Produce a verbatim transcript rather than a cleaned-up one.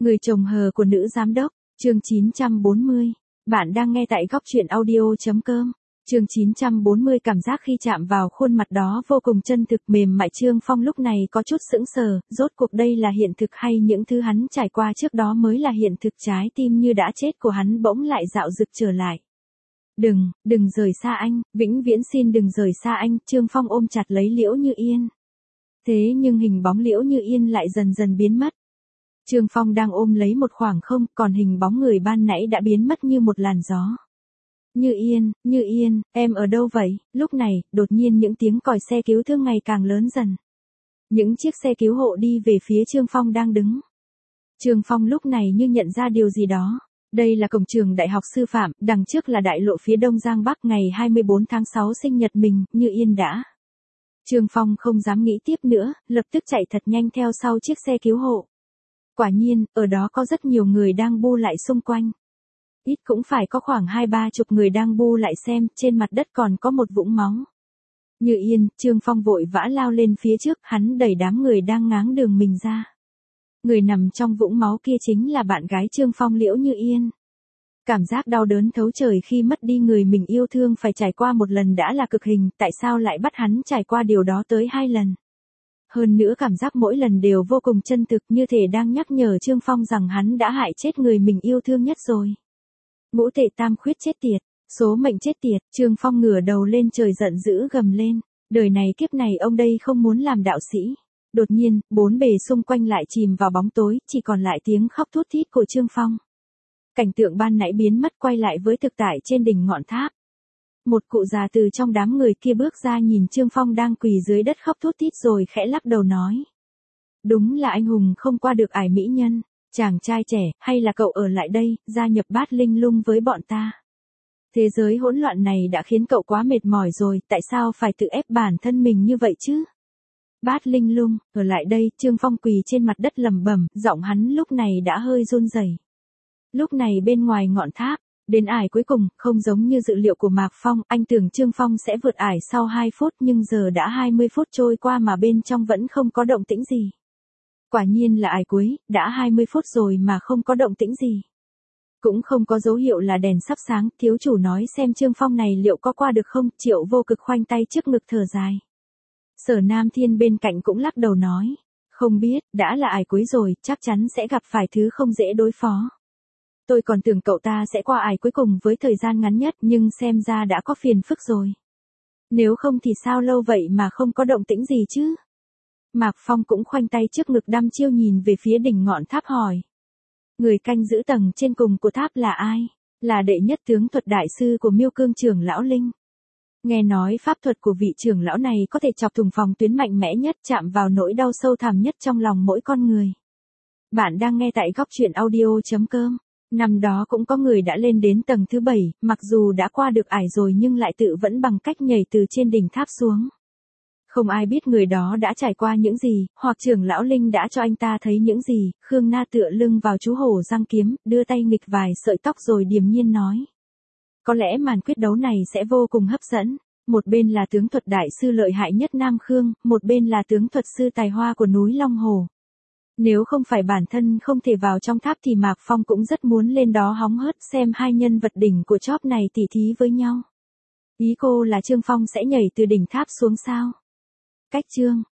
Người chồng hờ của nữ giám đốc, chương chín trăm bốn mươi. Bạn đang nghe tại góc truyện audio.com. Chương chín trăm bốn mươi. Cảm giác khi chạm vào khuôn mặt đó vô cùng chân thực mềm mại. Trương Phong lúc này có chút sững sờ, rốt cuộc đây là hiện thực hay những thứ hắn trải qua trước đó mới là hiện thực. Trái tim như đã chết của hắn bỗng lại dạo dực trở lại. Đừng, đừng rời xa anh, vĩnh viễn xin đừng rời xa anh. Trương Phong ôm chặt lấy Liễu Như Yên. Thế nhưng hình bóng Liễu Như Yên lại dần dần biến mất. Trương Phong đang ôm lấy một khoảng không, còn hình bóng người ban nãy đã biến mất như một làn gió. Như Yên, Như Yên, em ở đâu vậy? Lúc này, đột nhiên những tiếng còi xe cứu thương ngày càng lớn dần. Những chiếc xe cứu hộ đi về phía Trương Phong đang đứng. Trương Phong lúc này như nhận ra điều gì đó. Đây là cổng trường Đại học Sư phạm, đằng trước là đại lộ phía đông Giang Bắc. Ngày hai mươi bốn tháng sáu sinh nhật mình, Như Yên đã. Trương Phong không dám nghĩ tiếp nữa, lập tức chạy thật nhanh theo sau chiếc xe cứu hộ. Quả nhiên, ở đó có rất nhiều người đang bu lại xung quanh. Ít cũng phải có khoảng hai ba chục người đang bu lại xem, trên mặt đất còn có một vũng máu. Như Yên, Trương Phong vội vã lao lên phía trước, hắn đẩy đám người đang ngáng đường mình ra. Người nằm trong vũng máu kia chính là bạn gái Trương Phong, Liễu Như Yên. Cảm giác đau đớn thấu trời khi mất đi người mình yêu thương phải trải qua một lần đã là cực hình, tại sao lại bắt hắn trải qua điều đó tới hai lần? Hơn nữa cảm giác mỗi lần đều vô cùng chân thực, như thể đang nhắc nhở Trương Phong rằng hắn đã hại chết người mình yêu thương nhất rồi. Ngũ tệ tam khuyết chết tiệt, số mệnh chết tiệt. Trương Phong ngửa đầu lên trời giận dữ gầm lên. Đời này kiếp này ông đây không muốn làm đạo sĩ. Đột nhiên, bốn bề xung quanh lại chìm vào bóng tối, chỉ còn lại tiếng khóc thút thít của Trương Phong. Cảnh tượng ban nãy biến mất, quay lại với thực tại trên đỉnh ngọn tháp. Một cụ già từ trong đám người kia bước ra nhìn Trương Phong đang quỳ dưới đất khóc thút thít rồi khẽ lắc đầu nói. Đúng là anh hùng không qua được ải mỹ nhân. Chàng trai trẻ, hay là cậu ở lại đây, gia nhập Bát Linh Lung với bọn ta. Thế giới hỗn loạn này đã khiến cậu quá mệt mỏi rồi, tại sao phải tự ép bản thân mình như vậy chứ? Bát Linh Lung, ở lại đây. Trương Phong quỳ trên mặt đất lẩm bẩm, giọng hắn lúc này đã hơi run rẩy. Lúc này bên ngoài ngọn tháp, đến ải cuối cùng, không giống như dự liệu của Mạc Phong, anh tưởng Trương Phong sẽ vượt ải sau hai phút nhưng giờ đã hai mươi phút trôi qua mà bên trong vẫn không có động tĩnh gì. Quả nhiên là ải cuối, đã hai mươi phút rồi mà không có động tĩnh gì. Cũng không có dấu hiệu là đèn sắp sáng, thiếu chủ nói xem Trương Phong này liệu có qua được không? Triệu Vô Cực khoanh tay trước ngực thở dài. Sở Nam Thiên bên cạnh cũng lắc đầu nói, không biết, đã là ải cuối rồi, chắc chắn sẽ gặp phải thứ không dễ đối phó. Tôi còn tưởng cậu ta sẽ qua ải cuối cùng với thời gian ngắn nhất, nhưng xem ra đã có phiền phức rồi. Nếu không thì sao lâu vậy mà không có động tĩnh gì chứ? Mạc Phong cũng khoanh tay trước ngực đăm chiêu nhìn về phía đỉnh ngọn tháp hỏi. Người canh giữ tầng trên cùng của tháp là ai? Là đệ nhất tướng thuật đại sư của Miêu Cương trưởng lão Linh. Nghe nói pháp thuật của vị trưởng lão này có thể chọc thủng phòng tuyến mạnh mẽ nhất, chạm vào nỗi đau sâu thẳm nhất trong lòng mỗi con người. Bạn đang nghe tại góc truyện audio.com. Năm đó cũng có người đã lên đến tầng thứ bảy, mặc dù đã qua được ải rồi nhưng lại tự vẫn bằng cách nhảy từ trên đỉnh tháp xuống. Không ai biết người đó đã trải qua những gì, hoặc trưởng lão Linh đã cho anh ta thấy những gì. Khương Na tựa lưng vào chú hổ răng kiếm, đưa tay nghịch vài sợi tóc rồi điềm nhiên nói. Có lẽ màn quyết đấu này sẽ vô cùng hấp dẫn. Một bên là tướng thuật đại sư lợi hại nhất Nam Khương, một bên là tướng thuật sư tài hoa của núi Long Hồ. Nếu không phải bản thân không thể vào trong tháp thì Mạc Phong cũng rất muốn lên đó hóng hớt xem hai nhân vật đỉnh của chóp này tỉ thí với nhau. Ý cô là Trương Phong sẽ nhảy từ đỉnh tháp xuống sao? Cách Trương